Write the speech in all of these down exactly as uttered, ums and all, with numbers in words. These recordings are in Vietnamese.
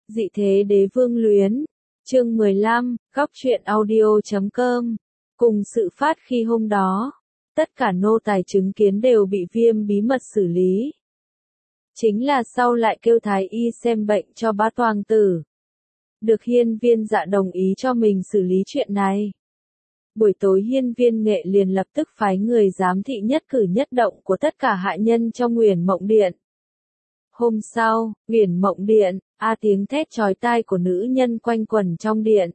Dị thế đế vương luyến. Chương mười lăm, góc truyện audio chấm com. Cùng sự phát khi hôm đó, tất cả nô tài chứng kiến đều bị Viêm bí mật xử lý. Chính là sau lại kêu thái y xem bệnh cho bát hoàng tử. Được hiên viên dạ đồng ý cho mình xử lý chuyện này. Buổi tối hiên viên nghệ liền lập tức phái người giám thị nhất cử nhất động của tất cả hạ nhân trong Uyển Mộng Điện. Hôm sau, Uyển Mộng Điện, a tiếng thét chói tai của nữ nhân quanh quẩn trong điện.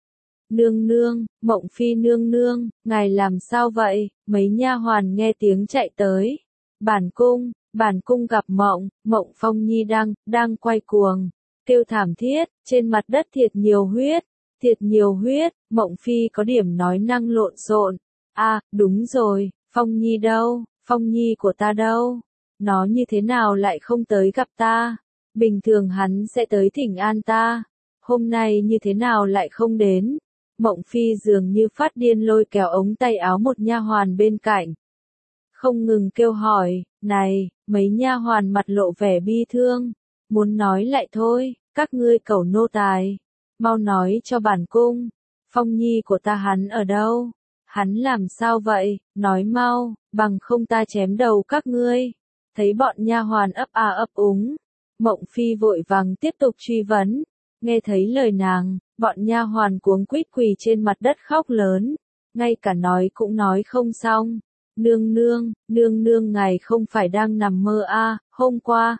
Nương nương, Mộng phi nương nương, ngài làm sao vậy? Mấy nha hoàn nghe tiếng chạy tới. Bản cung, bản cung gặp Mộng, Mộng Phong Nhi đang, đang quay cuồng, kêu thảm thiết, trên mặt đất thiệt nhiều huyết, thiệt nhiều huyết, Mộng phi có điểm nói năng lộn xộn. À, đúng rồi, Phong Nhi đâu, Phong Nhi của ta đâu? Nó như thế nào lại không tới gặp ta? Bình thường hắn sẽ tới thỉnh an ta. Hôm nay như thế nào lại không đến? Mộng phi dường như phát điên lôi kéo ống tay áo một nha hoàn bên cạnh. Không ngừng kêu hỏi, này, mấy nha hoàn mặt lộ vẻ bi thương. Muốn nói lại thôi, các ngươi cẩu nô tài. Mau nói cho bản cung. Phong Nhi của ta hắn ở đâu? Hắn làm sao vậy? Nói mau, bằng không ta chém đầu các ngươi. Thấy bọn nha hoàn ấp a ấp úng, Mộng phi vội vàng tiếp tục truy vấn. Nghe thấy lời nàng, bọn nha hoàn cuống quýt quỳ trên mặt đất khóc lớn, ngay cả nói cũng nói không xong. Nương nương, nương nương ngài không phải đang nằm mơ à, hôm qua.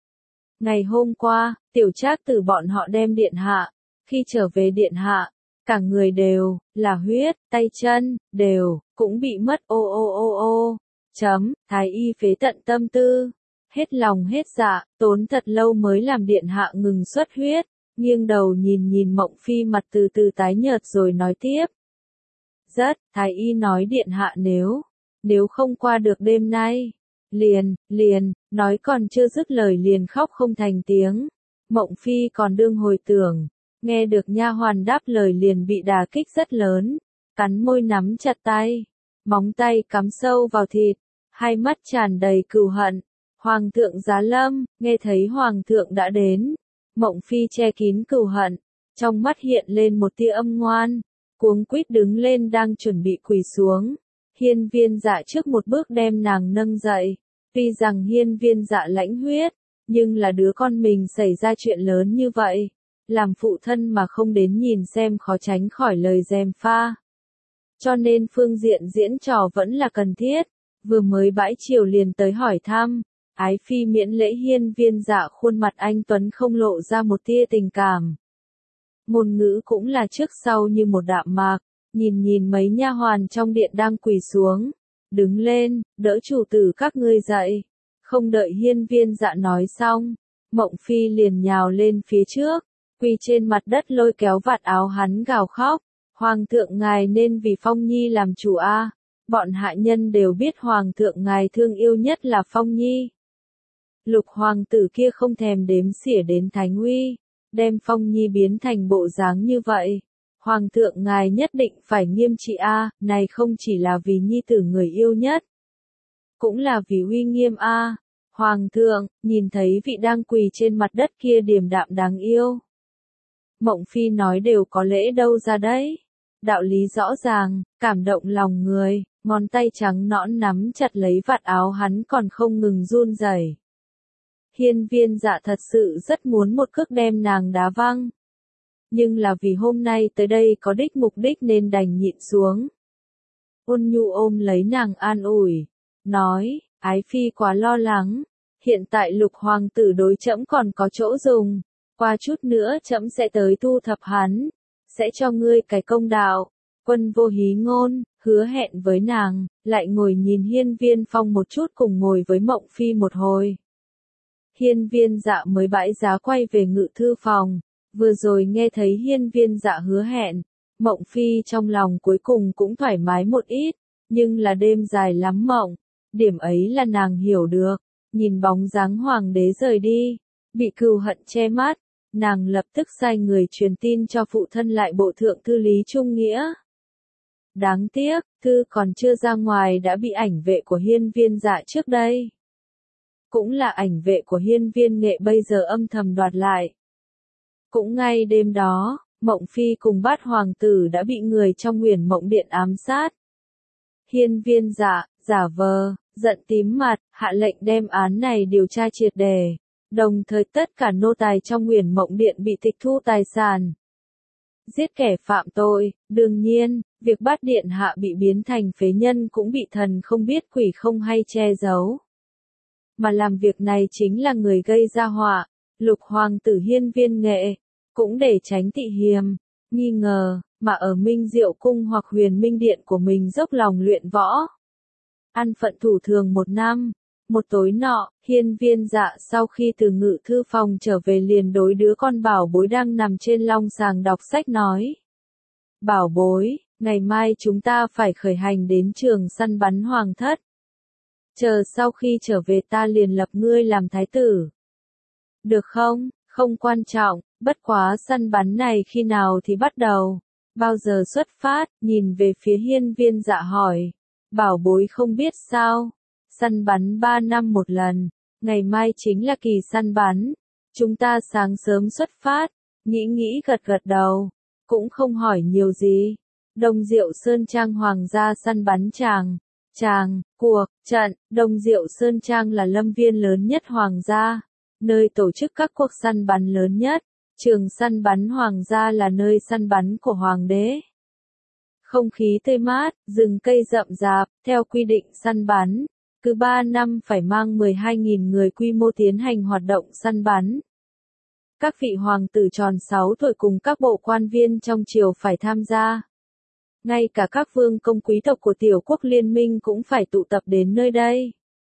Ngày hôm qua, tiểu trác từ bọn họ đem điện hạ, khi trở về điện hạ, cả người đều, là huyết, tay chân, đều, cũng bị mất ô ô ô ô. Chấm, thái y phế tận tâm tư, hết lòng hết dạ, tốn thật lâu mới làm điện hạ ngừng xuất huyết, nghiêng đầu nhìn nhìn Mộng phi mặt từ từ tái nhợt rồi nói tiếp. Rất, thái y nói điện hạ nếu, nếu không qua được đêm nay, liền, liền, nói còn chưa dứt lời liền khóc không thành tiếng. Mộng phi còn đương hồi tưởng, nghe được nha hoàn đáp lời liền bị đả kích rất lớn, cắn môi nắm chặt tay, móng tay cắm sâu vào thịt, hai mắt tràn đầy cừu hận. Hoàng thượng giá lâm, nghe thấy hoàng thượng đã đến, Mộng phi che kín cừu hận, trong mắt hiện lên một tia âm ngoan, cuống quýt đứng lên đang chuẩn bị quỳ xuống. Hiên viên dạ trước một bước đem nàng nâng dậy, tuy rằng hiên viên dạ lãnh huyết, nhưng là đứa con mình xảy ra chuyện lớn như vậy, làm phụ thân mà không đến nhìn xem khó tránh khỏi lời gièm pha. Cho nên phương diện diễn trò vẫn là cần thiết, vừa mới bãi triều liền tới hỏi thăm. Ái phi miễn lễ hiên viên dạ khuôn mặt anh tuấn không lộ ra một tia tình cảm. Ngôn ngữ cũng là trước sau như một đạm mạc, nhìn nhìn mấy nha hoàn trong điện đang quỳ xuống. Đứng lên, đỡ chủ tử các ngươi dậy. Không đợi hiên viên dạ nói xong, Mộng phi liền nhào lên phía trước, quỳ trên mặt đất lôi kéo vạt áo hắn gào khóc. Hoàng thượng ngài nên vì Phong Nhi làm chủ a. Bọn hạ nhân đều biết hoàng thượng ngài thương yêu nhất là Phong Nhi. Lục hoàng tử kia không thèm đếm xỉa đến thánh uy, đem Phong Nhi biến thành bộ dáng như vậy. Hoàng thượng ngài nhất định phải nghiêm trị a, này không chỉ là vì nhi tử người yêu nhất, cũng là vì uy nghiêm a. Hoàng thượng, nhìn thấy vị đang quỳ trên mặt đất kia điềm đạm đáng yêu. Mộng phi nói đều có lễ đâu ra đấy. Đạo lý rõ ràng, cảm động lòng người, ngón tay trắng nõn nắm chặt lấy vạt áo hắn còn không ngừng run rẩy. Hiên viên dạ thật sự rất muốn một cước đem nàng đá văng. Nhưng là vì hôm nay tới đây có đích mục đích nên đành nhịn xuống. Ôn nhu ôm lấy nàng an ủi, nói, ái phi quá lo lắng, hiện tại lục hoàng tử đối trẫm còn có chỗ dùng, qua chút nữa trẫm sẽ tới thu thập hắn, sẽ cho ngươi cái công đạo. Quân vô hí ngôn, hứa hẹn với nàng, lại ngồi nhìn hiên viên phong một chút cùng ngồi với Mộng phi một hồi. Hiên viên dạ mới bãi giá quay về ngự thư phòng, vừa rồi nghe thấy hiên viên dạ hứa hẹn, Mộng phi trong lòng cuối cùng cũng thoải mái một ít, nhưng là đêm dài lắm mộng, điểm ấy là nàng hiểu được, nhìn bóng dáng hoàng đế rời đi, bị cừu hận che mắt, nàng lập tức sai người truyền tin cho phụ thân lại bộ thượng thư Lý Trung Nghĩa. Đáng tiếc, thư còn chưa ra ngoài đã bị ảnh vệ của hiên viên dạ trước đây. Cũng là ảnh vệ của hiên viên nghệ bây giờ âm thầm đoạt lại. Cũng ngay đêm đó, Mộng Phi cùng Bát hoàng tử đã bị người trong Huyền Mộng Điện ám sát. Hiên Viên Dạ, giả vờ, giận tím mặt, hạ lệnh đem án này điều tra triệt đề, đồng thời tất cả nô tài trong Huyền Mộng Điện bị tịch thu tài sản. Giết kẻ phạm tội, đương nhiên, việc Bát điện hạ bị biến thành phế nhân cũng bị thần không biết quỷ không hay che giấu. Mà làm việc này chính là người gây ra họa, Lục hoàng tử Hiên Viên Nghệ, cũng để tránh tị hiềm, nghi ngờ, mà ở Minh Diệu Cung hoặc Huyền Minh Điện của mình dốc lòng luyện võ. Ăn phận thủ thường một năm, một tối nọ, Hiên Viên Dạ sau khi từ ngự thư phòng trở về liền đối đứa con bảo bối đang nằm trên long sàng đọc sách nói. Bảo bối, ngày mai chúng ta phải khởi hành đến trường săn bắn hoàng thất. Chờ sau khi trở về ta liền lập ngươi làm thái tử. Được không? Không quan trọng, bất quá săn bắn này khi nào thì bắt đầu? Bao giờ xuất phát? Nhìn về phía Hiên Viên Dạ hỏi. Bảo bối không biết sao? Săn bắn ba năm một lần, ngày mai chính là kỳ săn bắn. Chúng ta sáng sớm xuất phát, nghĩ nghĩ gật gật đầu, cũng không hỏi nhiều gì. Đông Diệu Sơn Trang hoàng gia săn bắn tràng, tràng, cuộc, trận, Đông Diệu Sơn Trang là lâm viên lớn nhất hoàng gia, nơi tổ chức các cuộc săn bắn lớn nhất, trường săn bắn hoàng gia là nơi săn bắn của hoàng đế. Không khí tươi mát, rừng cây rậm rạp, theo quy định săn bắn, cứ ba năm phải mang mười hai nghìn người quy mô tiến hành hoạt động săn bắn. Các vị hoàng tử tròn sáu tuổi cùng các bộ quan viên trong triều phải tham gia. Ngay cả các vương công quý tộc của tiểu quốc liên minh cũng phải tụ tập đến nơi đây.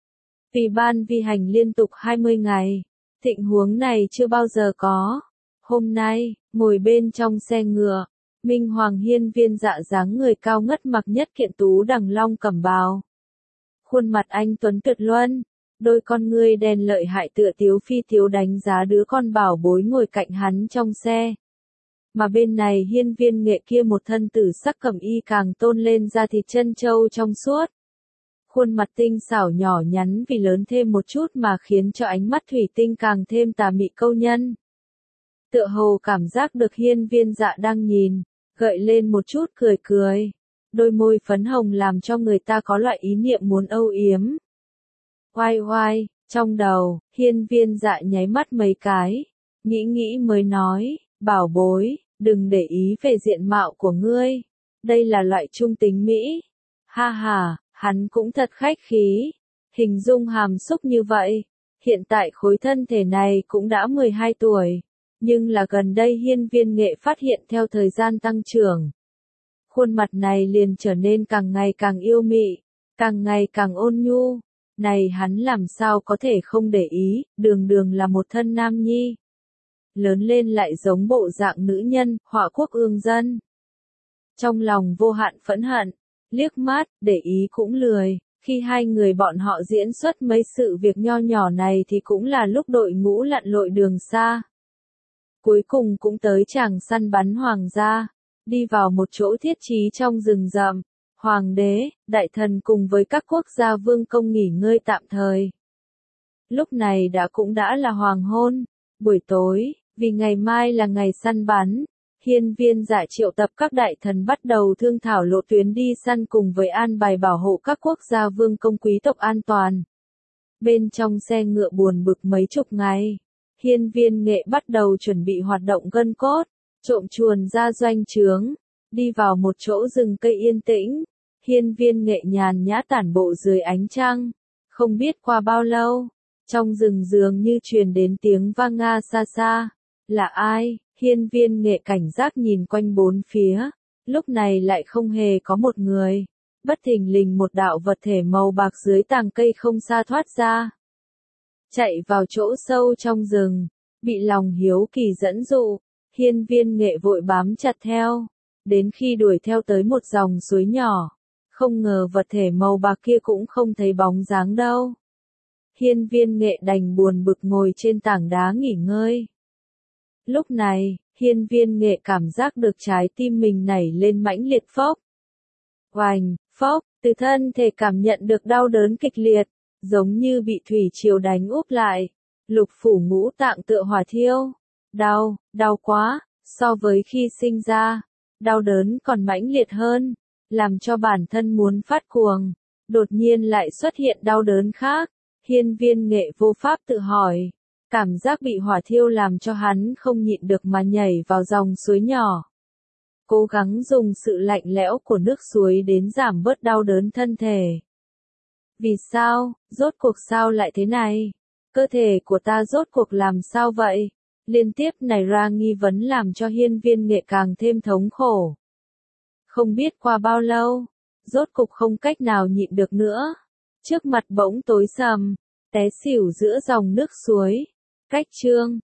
Vì ban vi hành liên tục hai mươi ngày, tình huống này chưa bao giờ có. Hôm nay, ngồi bên trong xe ngựa, Minh Hoàng Hiên Viên Dạ dáng người cao ngất mặc nhất kiện tú đằng long cẩm bào. Khuôn mặt anh tuấn tuyệt luân, đôi con ngươi đen lợi hại tựa Tiếu Phi Tiếu đánh giá đứa con bảo bối ngồi cạnh hắn trong xe. Mà bên này Hiên Viên Nghệ kia một thân tử sắc cẩm y càng tôn lên da thịt chân châu trong suốt. Khuôn mặt tinh xảo nhỏ nhắn vì lớn thêm một chút mà khiến cho ánh mắt thủy tinh càng thêm tà mị câu nhân. Tựa hồ cảm giác được Hiên Viên Dạ đang nhìn, gợi lên một chút cười cười. Đôi môi phấn hồng làm cho người ta có loại ý niệm muốn âu yếm. Oai oai, trong đầu, Hiên Viên Dạ nháy mắt mấy cái, nghĩ nghĩ mới nói, bảo bối, đừng để ý về diện mạo của ngươi, đây là loại trung tính Mỹ. Ha ha, hắn cũng thật khách khí, hình dung hàm xúc như vậy, hiện tại khối thân thể này cũng đã mười hai tuổi, nhưng là gần đây Hiên Viên Nghệ phát hiện theo thời gian tăng trưởng. Khuôn mặt này liền trở nên càng ngày càng yêu mị, càng ngày càng ôn nhu. Này hắn làm sao có thể không để ý, đường đường là một thân nam nhi. Lớn lên lại giống bộ dạng nữ nhân, họa quốc ương dân. Trong lòng vô hạn phẫn hận, liếc mắt, để ý cũng lười, khi hai người bọn họ diễn xuất mấy sự việc nho nhỏ này thì cũng là lúc đội ngũ lặn lội đường xa. Cuối cùng cũng tới tràng săn bắn hoàng gia. Đi vào một chỗ thiết trí trong rừng rậm, hoàng đế, đại thần cùng với các quốc gia vương công nghỉ ngơi tạm thời. Lúc này đã cũng đã là hoàng hôn, buổi tối, vì ngày mai là ngày săn bắn, Hiên Viên Dạ triệu tập các đại thần bắt đầu thương thảo lộ tuyến đi săn cùng với an bài bảo hộ các quốc gia vương công quý tộc an toàn. Bên trong xe ngựa buồn bực mấy chục ngày, Hiên Viên Nghệ bắt đầu chuẩn bị hoạt động gân cốt. Trộm chuồn ra doanh trướng, đi vào một chỗ rừng cây yên tĩnh, Hiên Viên Nghệ nhàn nhã tản bộ dưới ánh trăng, không biết qua bao lâu, trong rừng dường như truyền đến tiếng vang nga xa xa, là ai? Hiên Viên Nghệ cảnh giác nhìn quanh bốn phía, lúc này lại không hề có một người, bất thình lình một đạo vật thể màu bạc dưới tàng cây không xa thoát ra, chạy vào chỗ sâu trong rừng, bị lòng hiếu kỳ dẫn dụ. Hiên Viên Nghệ vội bám chặt theo, đến khi đuổi theo tới một dòng suối nhỏ, không ngờ vật thể màu bạc kia cũng không thấy bóng dáng đâu. Hiên Viên Nghệ đành buồn bực ngồi trên tảng đá nghỉ ngơi. Lúc này, Hiên Viên Nghệ cảm giác được trái tim mình nảy lên mãnh liệt phốc. Oành, phốc, từ thân thể cảm nhận được đau đớn kịch liệt, giống như bị thủy triều đánh úp lại, lục phủ ngũ tạng tựa hỏa thiêu. Đau, đau quá, so với khi sinh ra, đau đớn còn mãnh liệt hơn, làm cho bản thân muốn phát cuồng. Đột nhiên lại xuất hiện đau đớn khác, hiên viên nghệ vô pháp tự hỏi. Cảm giác bị hỏa thiêu làm cho hắn không nhịn được mà nhảy vào dòng suối nhỏ. Cố gắng dùng sự lạnh lẽo của nước suối đến giảm bớt đau đớn thân thể. Vì sao, rốt cuộc sao lại thế này? Cơ thể của ta rốt cuộc làm sao vậy? Liên tiếp nảy ra nghi vấn làm cho hiên viên nghệ càng thêm thống khổ. Không biết qua bao lâu, rốt cục không cách nào nhịn được nữa. Trước mặt bỗng tối sầm, té xỉu giữa dòng nước suối. Cách chương